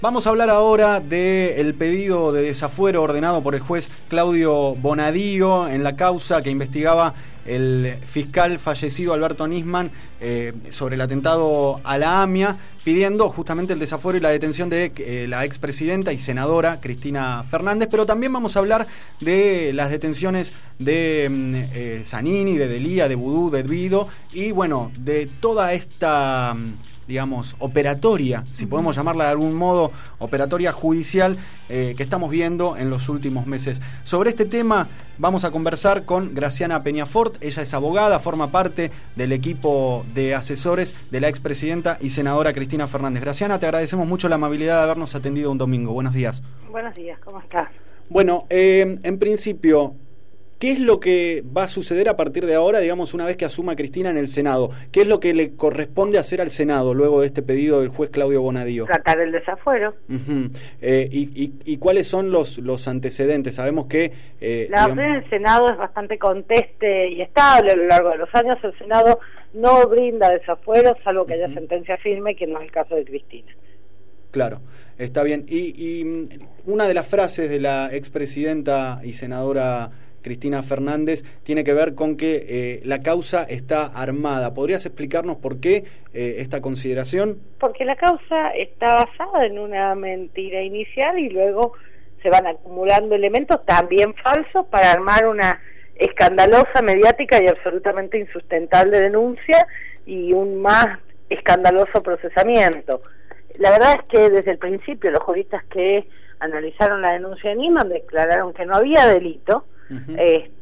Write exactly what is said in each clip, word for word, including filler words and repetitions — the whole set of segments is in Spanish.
Vamos a hablar ahora del pedido de desafuero ordenado por el juez Claudio Bonadío en la causa que investigaba el fiscal fallecido Alberto Nisman eh, sobre el atentado a la AMIA, pidiendo justamente el desafuero y la detención de eh, la expresidenta y senadora Cristina Fernández, pero también vamos a hablar de las detenciones de eh, Zanini, de Delía, de Vudú, de Guido y bueno, de toda esta, digamos, operatoria, si podemos llamarla de algún modo, operatoria judicial eh, que estamos viendo en los últimos meses. Sobre este tema vamos a conversar con Graciana Peñafort. Ella es abogada, forma parte del equipo de asesores de la expresidenta y senadora Cristina Fernández. Graciana, te agradecemos mucho la amabilidad de habernos atendido un domingo. Buenos días. Buenos días, ¿cómo estás? Bueno, eh, en principio, ¿qué es lo que va a suceder a partir de ahora, digamos, una vez que asuma Cristina en el Senado? ¿Qué es lo que le corresponde hacer al Senado luego de este pedido del juez Claudio Bonadío? Tratar el desafuero. Uh-huh. eh, y, y, ¿Y cuáles son los, los antecedentes? Sabemos que... Eh, la digamos... orden del Senado es bastante conteste y estable a lo largo de los años. El Senado no brinda desafuero, salvo que uh-huh. haya sentencia firme, que no es el caso de Cristina. Claro, está bien. Y, y una de las frases de la expresidenta y senadora Cristina Fernández tiene que ver con que eh, la causa está armada. ¿Podrías explicarnos por qué eh, esta consideración? Porque la causa está basada en una mentira inicial y luego se van acumulando elementos también falsos para armar una escandalosa, mediática y absolutamente insustentable denuncia y un más escandaloso procesamiento. La verdad es que desde el principio los juristas que analizaron la denuncia de Nisman declararon que no había delito. Uh-huh.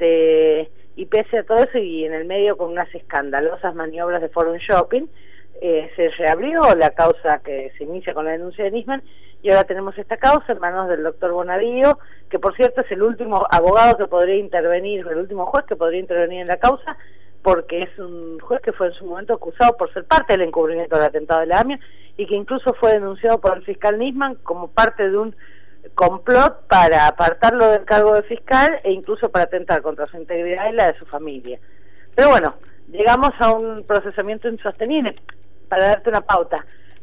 Este y pese a todo eso y en el medio con unas escandalosas maniobras de Forum Shopping eh, se reabrió la causa que se inicia con la denuncia de Nisman y ahora tenemos esta causa en manos del doctor Bonadío, que por cierto es el último abogado que podría intervenir, el último juez que podría intervenir en la causa, porque es un juez que fue en su momento acusado por ser parte del encubrimiento del atentado de la AMIA y que incluso fue denunciado por el fiscal Nisman como parte de un complot para apartarlo del cargo de fiscal e incluso para atentar contra su integridad y la de su familia. Pero bueno, llegamos a un procesamiento insostenible. Para darte una pauta,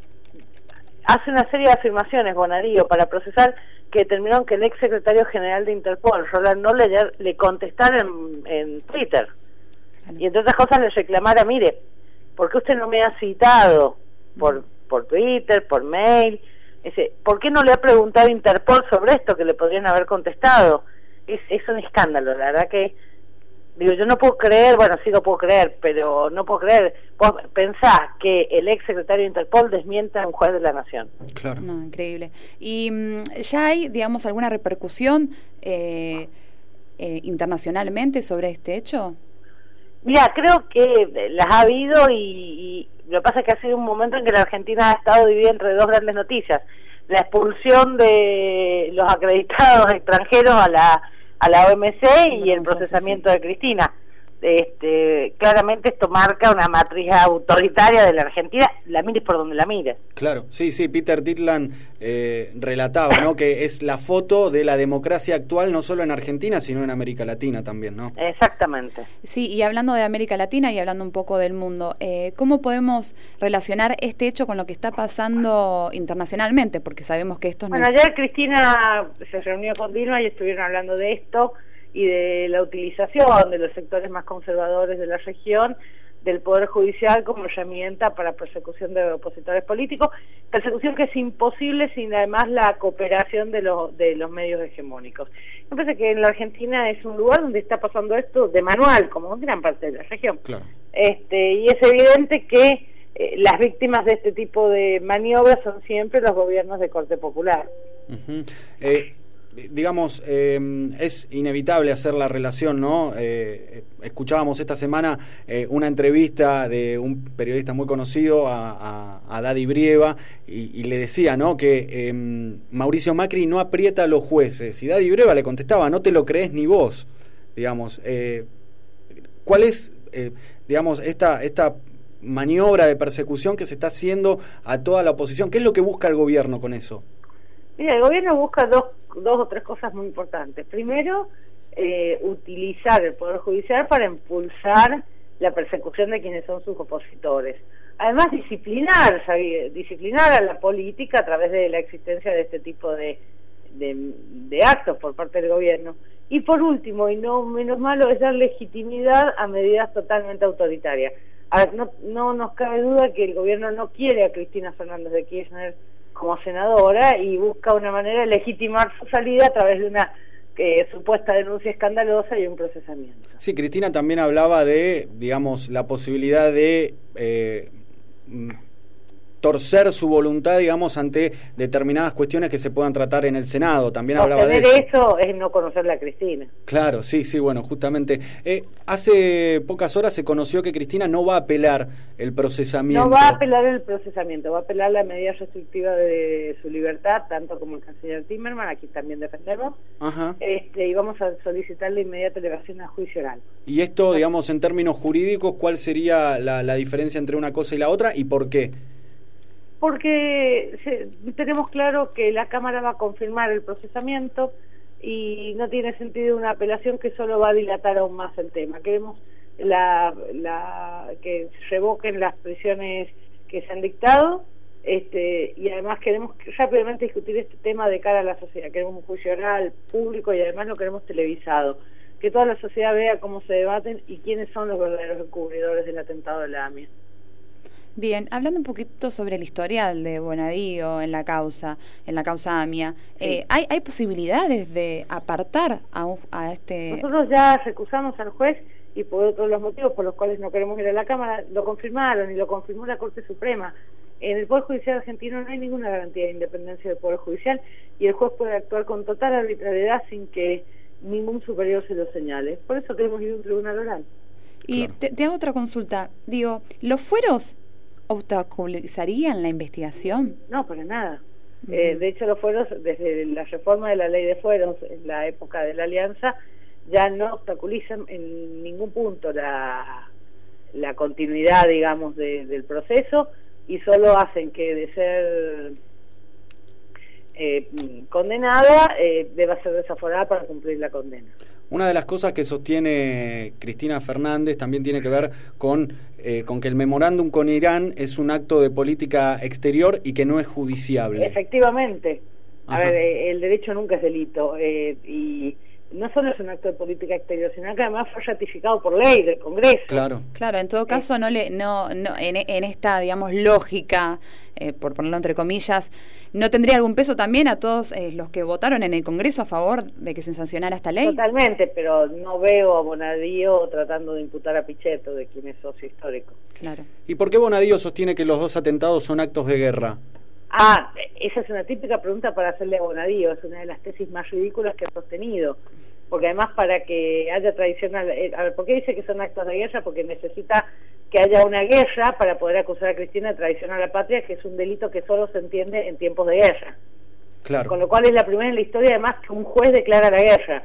hace una serie de afirmaciones Bonadío para procesar que determinaron que el ex secretario general de Interpol, Roland Noller, le contestara en, en Twitter y entre otras cosas le reclamara: mire, ¿por qué usted no me ha citado por, por Twitter, por mail? Ese, ¿por qué no le ha preguntado a Interpol sobre esto que le podrían haber contestado? Es, es un escándalo, la verdad que digo, yo no puedo creer, bueno, sí lo puedo creer, pero no puedo creer, vos pensás que el ex secretario de Interpol desmienta a un juez de la Nación. Claro. No, increíble. ¿Y mmm, ya hay, digamos, alguna repercusión eh, eh, internacionalmente sobre este hecho? Mira, creo que las ha habido y, y lo que pasa es que ha sido un momento en que la Argentina ha estado dividida entre dos grandes noticias: la expulsión de los acreditados extranjeros a la a la O M C y el procesamiento de Cristina. Este, claramente esto marca una matriz autoritaria de la Argentina, la mires por donde la mires. Claro, sí, sí, Peter Titlan eh, relataba, ¿no?, que es la foto de la democracia actual no solo en Argentina, sino en América Latina también, ¿no? Exactamente. Sí, y hablando de América Latina y hablando un poco del mundo, eh, ¿cómo podemos relacionar este hecho con lo que está pasando internacionalmente? Porque sabemos que esto no bueno, es... ayer Cristina se reunió con Dilma y estuvieron hablando de esto y de la utilización de los sectores más conservadores de la región del Poder Judicial como herramienta para persecución de opositores políticos, persecución que es imposible sin además la cooperación de los de los medios hegemónicos. Me parece que en la Argentina es un lugar donde está pasando esto de manual, como en gran parte de la región. Claro. Este, y es evidente que eh, las víctimas de este tipo de maniobras son siempre los gobiernos de corte popular. Uh-huh. eh... Digamos, eh, es inevitable hacer la relación, ¿no? Eh, escuchábamos esta semana eh, una entrevista de un periodista muy conocido a, a, a Daddy Brieva y, y le decía, ¿no?, que eh, Mauricio Macri no aprieta a los jueces y Daddy Brieva le contestaba: no te lo crees ni vos, digamos. Eh, ¿Cuál es, eh, digamos, esta esta maniobra de persecución que se está haciendo a toda la oposición? ¿Qué es lo que busca el gobierno con eso? Mira, el gobierno busca dos, dos o tres cosas muy importantes. Primero, eh, utilizar el Poder Judicial para impulsar la persecución de quienes son sus opositores. además disciplinar, disciplinar a la política a través de la existencia de este tipo de, de, de actos por parte del gobierno. Y por último, y no menos malo, es dar legitimidad a medidas totalmente autoritarias. A ver, no, no nos cabe duda que el gobierno no quiere a Cristina Fernández de Kirchner como senadora y busca una manera de legitimar su salida a través de una eh, supuesta denuncia escandalosa y un procesamiento. Sí, Cristina también hablaba de, digamos, la posibilidad de eh, torcer su voluntad, digamos, ante determinadas cuestiones que se puedan tratar en el Senado. También hablaba de eso. eso es no conocerla a Cristina. Claro, sí, sí, bueno, justamente. Eh, hace pocas horas se conoció que Cristina no va a apelar el procesamiento. No va a apelar el procesamiento, va a apelar la medida restrictiva de su libertad, tanto como el canciller Timerman, aquí también defendemos. Ajá. Este, y vamos a solicitar la inmediata elevación a juicio oral. Y esto, digamos, en términos jurídicos, ¿cuál sería la, la diferencia entre una cosa y la otra y por qué? Porque se, tenemos claro que la Cámara va a confirmar el procesamiento y no tiene sentido una apelación que solo va a dilatar aún más el tema. Queremos la, la, que se revoquen las prisiones que se han dictado este, y además queremos rápidamente discutir este tema de cara a la sociedad. Queremos un juicio oral público y además lo queremos televisado. Que toda la sociedad vea cómo se debaten y quiénes son los verdaderos encubridores del atentado de la A M I A. Bien, hablando un poquito sobre el historial de Bonadío en la causa, en la causa A M I A, sí. eh, ¿hay, ¿hay posibilidades de apartar a, a este...? Nosotros ya recusamos al juez y por otros los motivos por los cuales no queremos ir a la Cámara, lo confirmaron y lo confirmó la Corte Suprema. En el Poder Judicial argentino no hay ninguna garantía de independencia del Poder Judicial y el juez puede actuar con total arbitrariedad sin que ningún superior se lo señale. Por eso queremos ir a un tribunal oral. Y claro. te, te hago otra consulta. Digo, ¿los fueros obstaculizarían la investigación? No, para nada. Uh-huh. Eh, de hecho, los fueros, desde la reforma de la ley de fueros en la época de la Alianza, ya no obstaculizan en ningún punto la, la continuidad, digamos, de, del proceso y solo hacen que de ser eh, condenada eh, deba ser desaforada para cumplir la condena. Una de las cosas que sostiene Cristina Fernández también tiene que ver con, eh, con que el memorándum con Irán es un acto de política exterior y que no es judiciable. Efectivamente. A Ajá. ver, eh, el derecho nunca es delito eh, y no solo es un acto de política exterior, sino que además fue ratificado por ley del Congreso. Claro. Claro, en todo caso, no le, no, no, en, en esta, digamos, lógica, eh, por ponerlo entre comillas, ¿no tendría algún peso también a todos eh, los que votaron en el Congreso a favor de que se sancionara esta ley? Totalmente, pero no veo a Bonadío tratando de imputar a Pichetto, de quien es socio histórico. Claro. ¿Y por qué Bonadío sostiene que los dos atentados son actos de guerra? Ah, esa es una típica pregunta para hacerle a Bonadío, es una de las tesis más ridículas que ha sostenido, porque además para que haya traición, a, a ver, ¿por qué dice que son actos de guerra? Porque necesita que haya una guerra para poder acusar a Cristina de traición a la patria, que es un delito que solo se entiende en tiempos de guerra. Claro. Con lo cual es la primera en la historia además que un juez declara la guerra.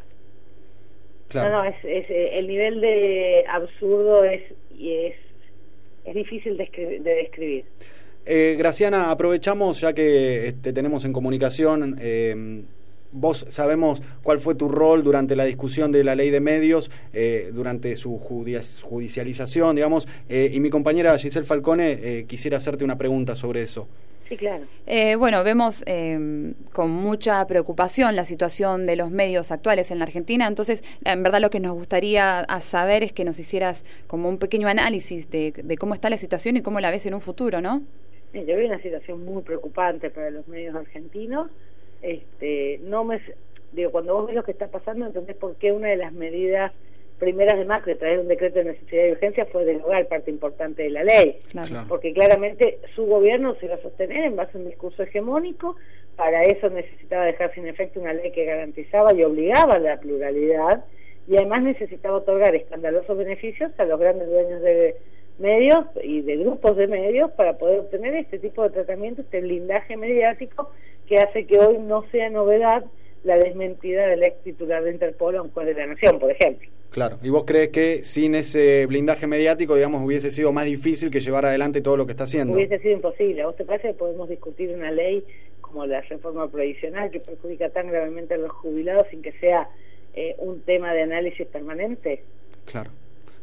Claro. No, no, es, es, el nivel de absurdo es, y es, es difícil de, escribir, de describir. Eh, Graciana, aprovechamos ya que este, tenemos en comunicación, eh, vos sabemos cuál fue tu rol durante la discusión de la ley de medios, eh, durante su judicialización, digamos, eh, y mi compañera Giselle Falcone eh, quisiera hacerte una pregunta sobre eso. Sí, claro. Eh, bueno, vemos eh, con mucha preocupación la situación de los medios actuales en la Argentina, entonces en verdad lo que nos gustaría saber es que nos hicieras como un pequeño análisis de, de cómo está la situación y cómo la ves en un futuro, ¿no? Yo veo una situación muy preocupante para los medios argentinos. Este, no me digo, cuando vos ves lo que está pasando, entendés por qué una de las medidas primeras de Macri, traer un decreto de necesidad y urgencia, fue derogar parte importante de la ley, claro. Porque claramente su gobierno se iba a sostener en base a un discurso hegemónico. Para eso necesitaba dejar sin efecto una ley que garantizaba y obligaba la pluralidad, y además necesitaba otorgar escandalosos beneficios a los grandes dueños de medios y de grupos de medios para poder obtener este tipo de tratamiento, este blindaje mediático que hace que hoy no sea novedad la desmentida del ex titular de Interpol a un juez de la Nación, por ejemplo. Claro, ¿y vos crees que sin ese blindaje mediático, digamos, hubiese sido más difícil que llevar adelante todo lo que está haciendo? Hubiese sido imposible. ¿A vos te parece que podemos discutir una ley como la reforma provisional que perjudica tan gravemente a los jubilados sin que sea eh, un tema de análisis permanente? Claro.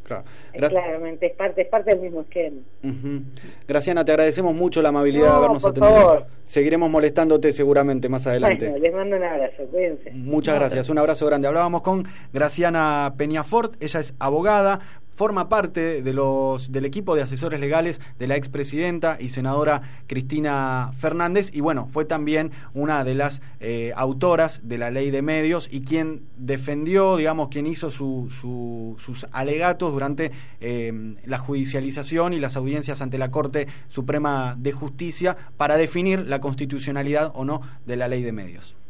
Claro. Gra- Claramente, es parte, es parte del mismo esquema. Uh-huh. Graciana, te agradecemos mucho la amabilidad no, de habernos por atendido. Favor. Seguiremos molestándote seguramente más adelante. Bueno, les mando un abrazo, cuídense. Muchas gracias, un abrazo grande. Hablábamos con Graciana Peñafort, ella es abogada, forma parte de los del equipo de asesores legales de la expresidenta y senadora Cristina Fernández, y bueno, fue también una de las eh, autoras de la ley de medios y quien defendió, digamos, quien hizo su, su, sus alegatos durante eh, la judicialización y las audiencias ante la Corte Suprema de Justicia para definir la constitucionalidad o no de la ley de medios.